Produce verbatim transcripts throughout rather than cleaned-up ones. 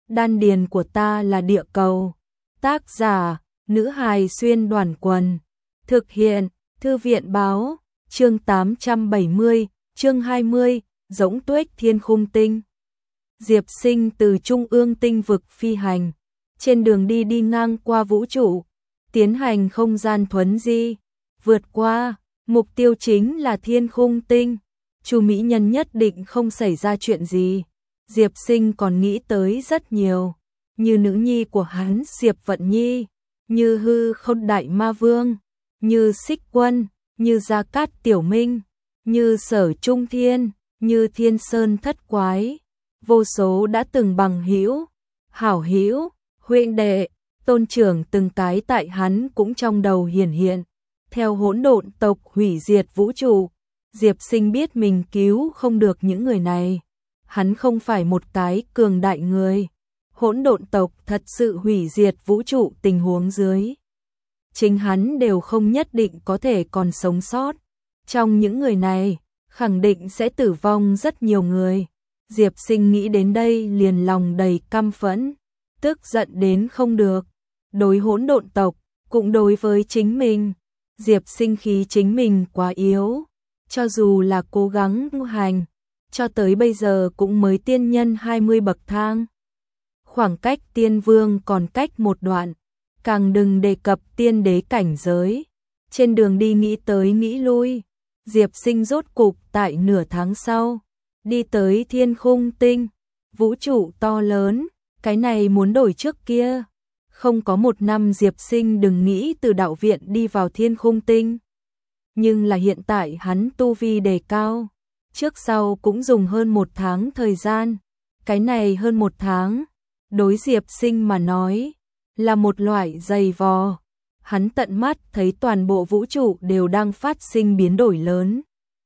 đan điền của ta là địa cầu. Tác giả, nữ hài xuyên đoàn quần. Thực hiện, thư viện báo, chương tám trăm bảy mươi, chương hai mươi, Rỗng Tuếch Thiên Khung Tinh. Diệp Sinh từ trung ương tinh vực phi hành, trên đường đi đi ngang qua vũ trụ, tiến hành không gian thuấn di, vượt qua, mục tiêu chính là Thiên Khung Tinh. Chu Mỹ Nhân nhất định không xảy ra chuyện gì. Diệp Sinh còn nghĩ tới rất nhiều, như nữ nhi của hắn Diệp Vận Nhi, như Hư Không Đại Ma Vương, như Xích Quân, như Gia Cát Tiểu Minh, như Sở Trung Thiên, như Thiên Sơn Thất Quái, vô số đã từng bằng hữu, hảo hữu, huynh đệ, tôn trưởng từng cái tại hắn cũng trong đầu hiển hiện. Theo hỗn độn tộc hủy diệt vũ trụ, Diệp Sinh biết mình cứu không được những người này. Hắn không phải một cái cường đại người. Hỗn độn tộc thật sự hủy diệt vũ trụ tình huống dưới, chính hắn đều không nhất định có thể còn sống sót. Trong những người này, khẳng định sẽ tử vong rất nhiều người. Diệp Sinh nghĩ đến đây liền lòng đầy căm phẫn, tức giận đến không được. Đối hỗn độn tộc, cũng đối với chính mình, Diệp Sinh khí chính mình quá yếu. Cho dù là cố gắng tu hành, cho tới bây giờ cũng mới tiên nhân hai mươi bậc thang. Khoảng cách tiên vương còn cách một đoạn, càng đừng đề cập tiên đế cảnh giới. Trên đường đi nghĩ tới nghĩ lui, Diệp Sinh rốt cục tại nửa tháng sau, đi tới Thiên Khung Tinh. Vũ trụ to lớn, cái này muốn đổi trước kia. Không có một năm Diệp Sinh đừng nghĩ từ đạo viện đi vào Thiên Khung Tinh. Nhưng là hiện tại hắn tu vi đề cao, trước sau cũng dùng hơn một tháng thời gian. Cái này hơn một tháng, đối Diệp Sinh mà nói, là một loại dày vò. Hắn tận mắt thấy toàn bộ vũ trụ đều đang phát sinh biến đổi lớn.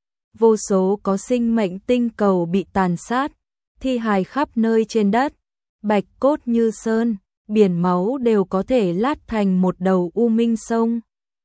Vô số có sinh mệnh tinh cầu bị tàn sát, thi hài khắp nơi trên đất, bạch cốt như sơn, biển máu đều có thể lát thành một đầu u minh sông.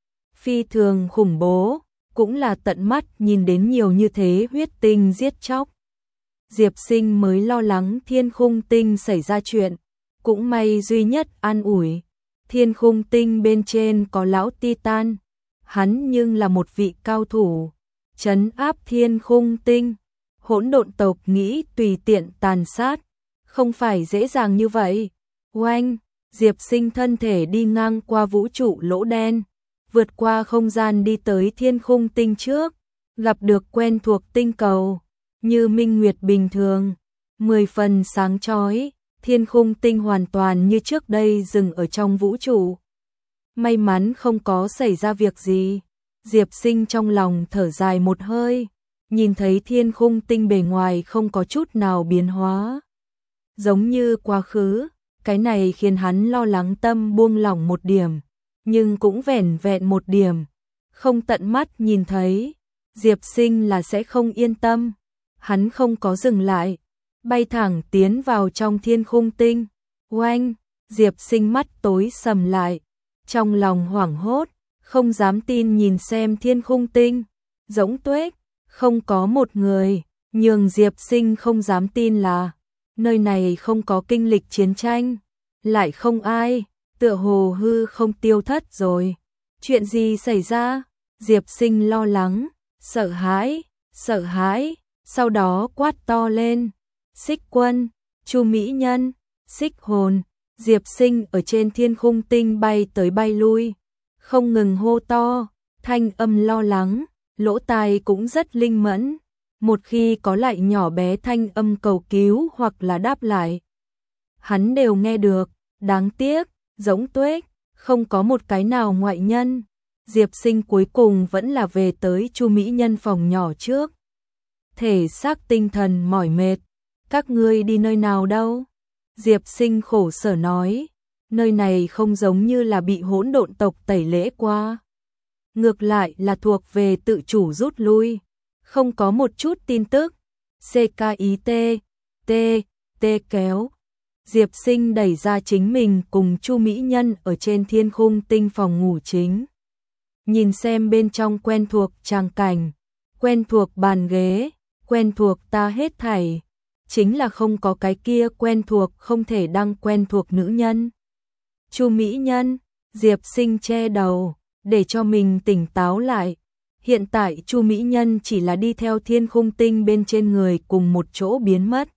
Phi thường khủng bố, cũng là tận mắt nhìn đến nhiều như thế huyết tinh giết chóc. Diệp Sinh mới lo lắng Thiên Khung Tinh xảy ra chuyện, cũng may duy nhất an ủi, Thiên Khung Tinh bên trên có lão Titan, hắn nhưng là một vị cao thủ, trấn áp Thiên Khung Tinh. Hỗn độn tộc nghĩ tùy tiện tàn sát, không phải dễ dàng như vậy. Oanh, Diệp Sinh thân thể đi ngang qua vũ trụ lỗ đen, vượt qua không gian đi tới Thiên Khung Tinh trước, gặp được quen thuộc tinh cầu, như minh nguyệt bình thường, mười phần sáng chói. Thiên Khung Tinh hoàn toàn như trước đây dừng ở trong vũ trụ. May mắn không có xảy ra việc gì. Diệp Sinh trong lòng thở dài một hơi, nhìn thấy Thiên Khung Tinh bề ngoài không có chút nào biến hóa, giống như quá khứ. Cái này khiến hắn lo lắng tâm buông lỏng một điểm, nhưng cũng vẻn vẹn một điểm. Không tận mắt nhìn thấy, Diệp Sinh là sẽ không yên tâm. Hắn không có dừng lại, bay thẳng tiến vào trong Thiên Khung Tinh. Oanh, Diệp Sinh mắt tối sầm lại, trong lòng hoảng hốt, không dám tin nhìn xem Thiên Khung Tinh. Rỗng tuếch, không có một người, nhường Diệp Sinh không dám tin là nơi này không có kinh lịch chiến tranh, lại không ai, tựa hồ hư không tiêu thất rồi. Chuyện gì xảy ra? Diệp Sinh lo lắng, sợ hãi, sợ hãi, sau đó quát to lên. Xích Quân, Chu Mỹ Nhân, Xích Hồn. Diệp Sinh ở trên Thiên Khung Tinh bay tới bay lui, không ngừng hô to, thanh âm lo lắng, lỗ tai cũng rất linh mẫn. Một khi có lại nhỏ bé thanh âm cầu cứu hoặc là đáp lại, hắn đều nghe được. Đáng tiếc, rỗng tuếch, không có một cái nào ngoại nhân. Diệp Sinh cuối cùng vẫn là về tới Chu Mỹ Nhân phòng nhỏ trước. Thể xác tinh thần mỏi mệt. Các ngươi đi nơi nào đâu? Diệp Sinh khổ sở nói, nơi này không giống như là bị hỗn độn tộc tẩy lễ qua. Ngược lại là thuộc về tự chủ rút lui, không có một chút tin tức. xê ca i tê, T, T kéo. Diệp Sinh đẩy ra chính mình cùng Chu Mỹ Nhân ở trên Thiên Khung Tinh phòng ngủ chính. Nhìn xem bên trong quen thuộc tràng cảnh, quen thuộc bàn ghế, quen thuộc ta hết thảy. chính là không có cái kia quen thuộc không thể đăng quen thuộc nữ nhân. Chu mỹ nhân, Diệp Sinh che đầu, để cho mình tỉnh táo lại. Hiện tại Chu mỹ nhân chỉ là đi theo Thiên Khung Tinh bên trên người cùng một chỗ biến mất,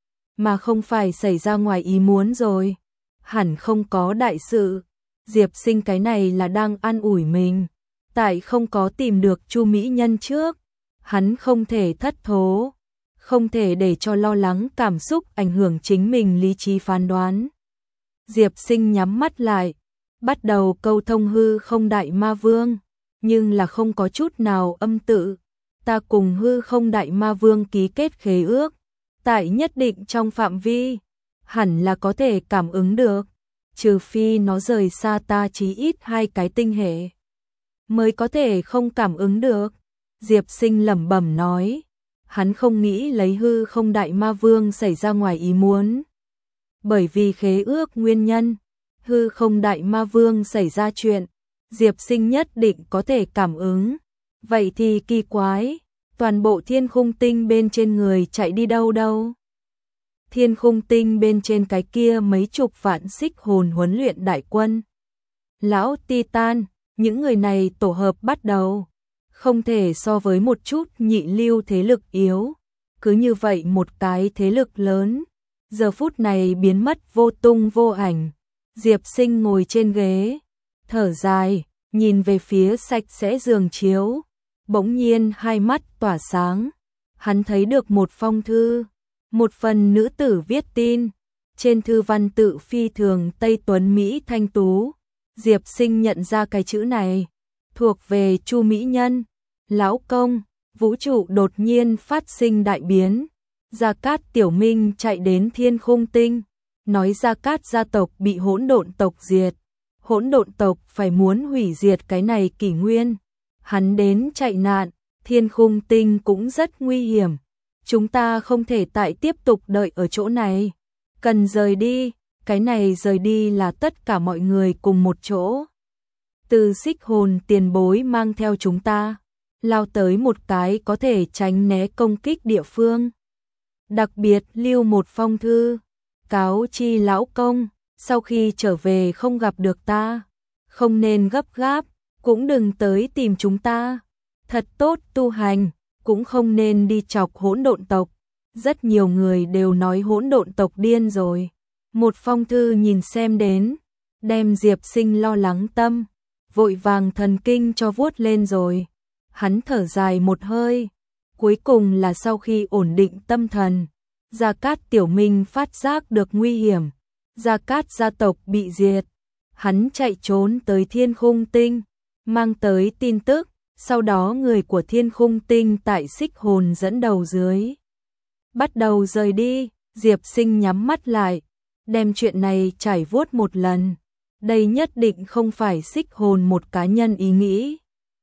mà không phải xảy ra ngoài ý muốn rồi. Hẳn không có đại sự. Diệp Sinh cái này là đang an ủi mình. Tại không có tìm được Chu mỹ nhân trước, hắn không thể thất thố, không thể để cho lo lắng cảm xúc ảnh hưởng chính mình lý trí phán đoán. Diệp Sinh nhắm mắt lại, bắt đầu câu thông hư không đại ma vương, nhưng là không có chút nào âm tự. Ta cùng hư không đại ma vương ký kết khế ước, tại nhất định trong phạm vi, hẳn là có thể cảm ứng được, trừ phi nó rời xa ta chí ít hai cái tinh hệ, mới có thể không cảm ứng được. Diệp Sinh lẩm bẩm nói, hắn không nghĩ lấy hư không đại ma vương xảy ra ngoài ý muốn. Bởi vì khế ước nguyên nhân, hư không đại ma vương xảy ra chuyện, Diệp Sinh nhất định có thể cảm ứng. Vậy thì kỳ quái, toàn bộ Thiên Khung Tinh bên trên người chạy đi đâu đâu? Thiên Khung Tinh bên trên cái kia mấy chục vạn xích hồn huấn luyện đại quân. Lão Titan, những người này tổ hợp bắt đầu, không thể so với một chút nhị lưu thế lực yếu. Cứ như vậy một cái thế lực lớn, giờ phút này biến mất vô tung vô ảnh. Diệp Sinh ngồi trên ghế, thở dài, nhìn về phía sạch sẽ giường chiếu, bỗng nhiên hai mắt tỏa sáng. Hắn thấy được một phong thư, một phần nữ tử viết tin, trên thư văn tự phi thường Tây Tuấn Mỹ thanh tú. Diệp Sinh nhận ra cái chữ này, thuộc về Chu mỹ nhân. Lão công, vũ trụ đột nhiên phát sinh đại biến. Gia Cát Tiểu Minh chạy đến Thiên Khung Tinh, nói Gia Cát gia tộc bị hỗn độn tộc diệt. Hỗn độn tộc phải muốn hủy diệt cái này kỷ nguyên. Hắn đến chạy nạn, Thiên Khung Tinh cũng rất nguy hiểm. Chúng ta không thể tại tiếp tục đợi ở chỗ này. Cần rời đi, cái này rời đi là tất cả mọi người cùng một chỗ. Từ xích hồn tiền bối mang theo chúng ta, lao tới một cái có thể tránh né công kích địa phương. Đặc biệt lưu một phong thư, cáo chi lão công, sau khi trở về không gặp được ta, không nên gấp gáp, cũng đừng tới tìm chúng ta. Thật tốt tu hành, cũng không nên đi chọc hỗn độn tộc. Rất nhiều người đều nói hỗn độn tộc điên rồi. Một phong thư nhìn xem đến, đem Diệp Sinh lo lắng tâm, vội vàng thần kinh cho vuốt lên rồi. Hắn thở dài một hơi, cuối cùng là sau khi ổn định tâm thần, Gia Cát Tiểu Minh phát giác được nguy hiểm, Gia Cát gia tộc bị diệt. Hắn chạy trốn tới Thiên Khung Tinh, mang tới tin tức, sau đó người của Thiên Khung Tinh tại xích hồn dẫn đầu dưới bắt đầu rời đi. Diệp Sinh nhắm mắt lại, đem chuyện này trải vuốt một lần. Đây nhất định không phải xích hồn một cá nhân ý nghĩ.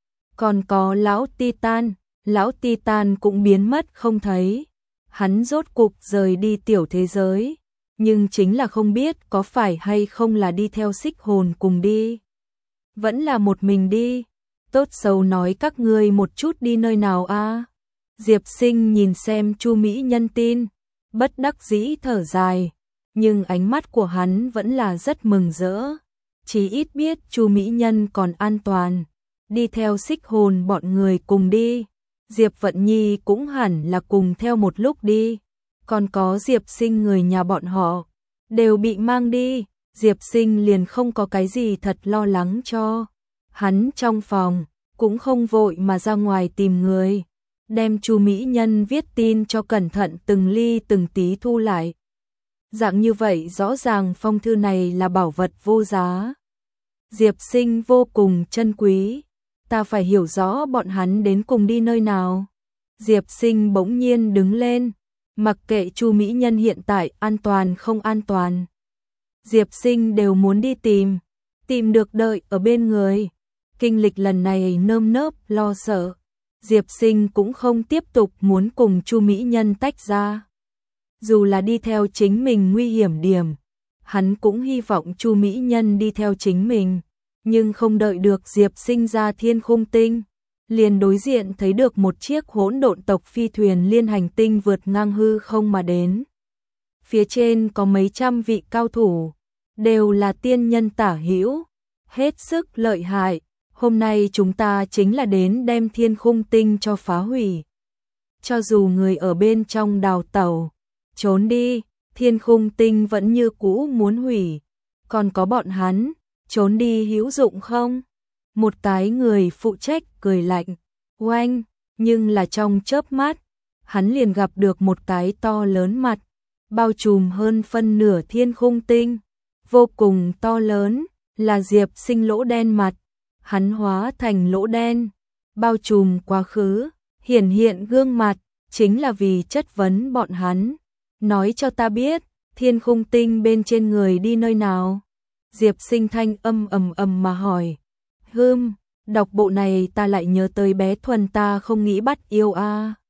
Còn có lão Titan, lão Titan cũng biến mất không thấy. Hắn rốt cục rời đi tiểu thế giới, nhưng chính là không biết có phải hay không là đi theo xích hồn cùng đi. Vẫn là một mình đi. Tốt xấu nói các ngươi một chút đi nơi nào a? Diệp Sinh nhìn xem Chu mỹ nhân tin, bất đắc dĩ thở dài, nhưng ánh mắt của hắn vẫn là rất mừng rỡ. Chỉ ít biết Chu mỹ nhân còn an toàn, đi theo xích hồn bọn người cùng đi. Diệp Vận Nhi cũng hẳn là cùng theo một lúc đi. Còn có Diệp Sinh người nhà bọn họ, đều bị mang đi. Diệp Sinh liền không có cái gì thật lo lắng cho. Hắn trong phòng, cũng không vội mà ra ngoài tìm người. Đem Chu mỹ nhân viết tin cho cẩn thận từng ly từng tí thu lại. Dạng như vậy rõ ràng phong thư này là bảo vật vô giá. Diệp Sinh vô cùng trân quý. Ta phải hiểu rõ bọn hắn đến cùng đi nơi nào. Diệp Sinh bỗng nhiên đứng lên, mặc kệ Chu mỹ nhân hiện tại an toàn không an toàn. Diệp Sinh đều muốn đi tìm, tìm được đợi ở bên người. Kinh lịch lần này nơm nớp lo sợ, Diệp Sinh cũng không tiếp tục muốn cùng Chu mỹ nhân tách ra. Dù là đi theo chính mình nguy hiểm điểm, hắn cũng hy vọng Chu mỹ nhân đi theo chính mình. Nhưng không đợi được Diệp Sinh ra Thiên Khung Tinh, liền đối diện thấy được một chiếc hỗn độn tộc phi thuyền liên hành tinh vượt ngang hư không mà đến. Phía trên có mấy trăm vị cao thủ, đều là tiên nhân tả hữu, hết sức lợi hại. Hôm nay chúng ta chính là đến đem thiên khung tinh cho phá hủy. Cho dù người ở bên trong đào tẩu, trốn đi, thiên khung tinh vẫn như cũ muốn hủy. Còn có bọn hắn, trốn đi hữu dụng không? Một cái người phụ trách cười lạnh, oanh, nhưng là trong chớp mắt, hắn liền gặp được một cái to lớn mặt, bao trùm hơn phân nửa thiên khung tinh, vô cùng to lớn, là Diệp Sinh lỗ đen mặt. Hắn hóa thành lỗ đen, bao trùm quá khứ, hiển hiện gương mặt, chính là vì chất vấn bọn hắn. Nói cho ta biết, thiên khung tinh bên trên người đi nơi nào? Diệp Sinh thanh âm ầm ầm mà hỏi. Hừm, đọc bộ này ta lại nhớ tới bé Thuần ta không nghĩ bắt yêu a. À.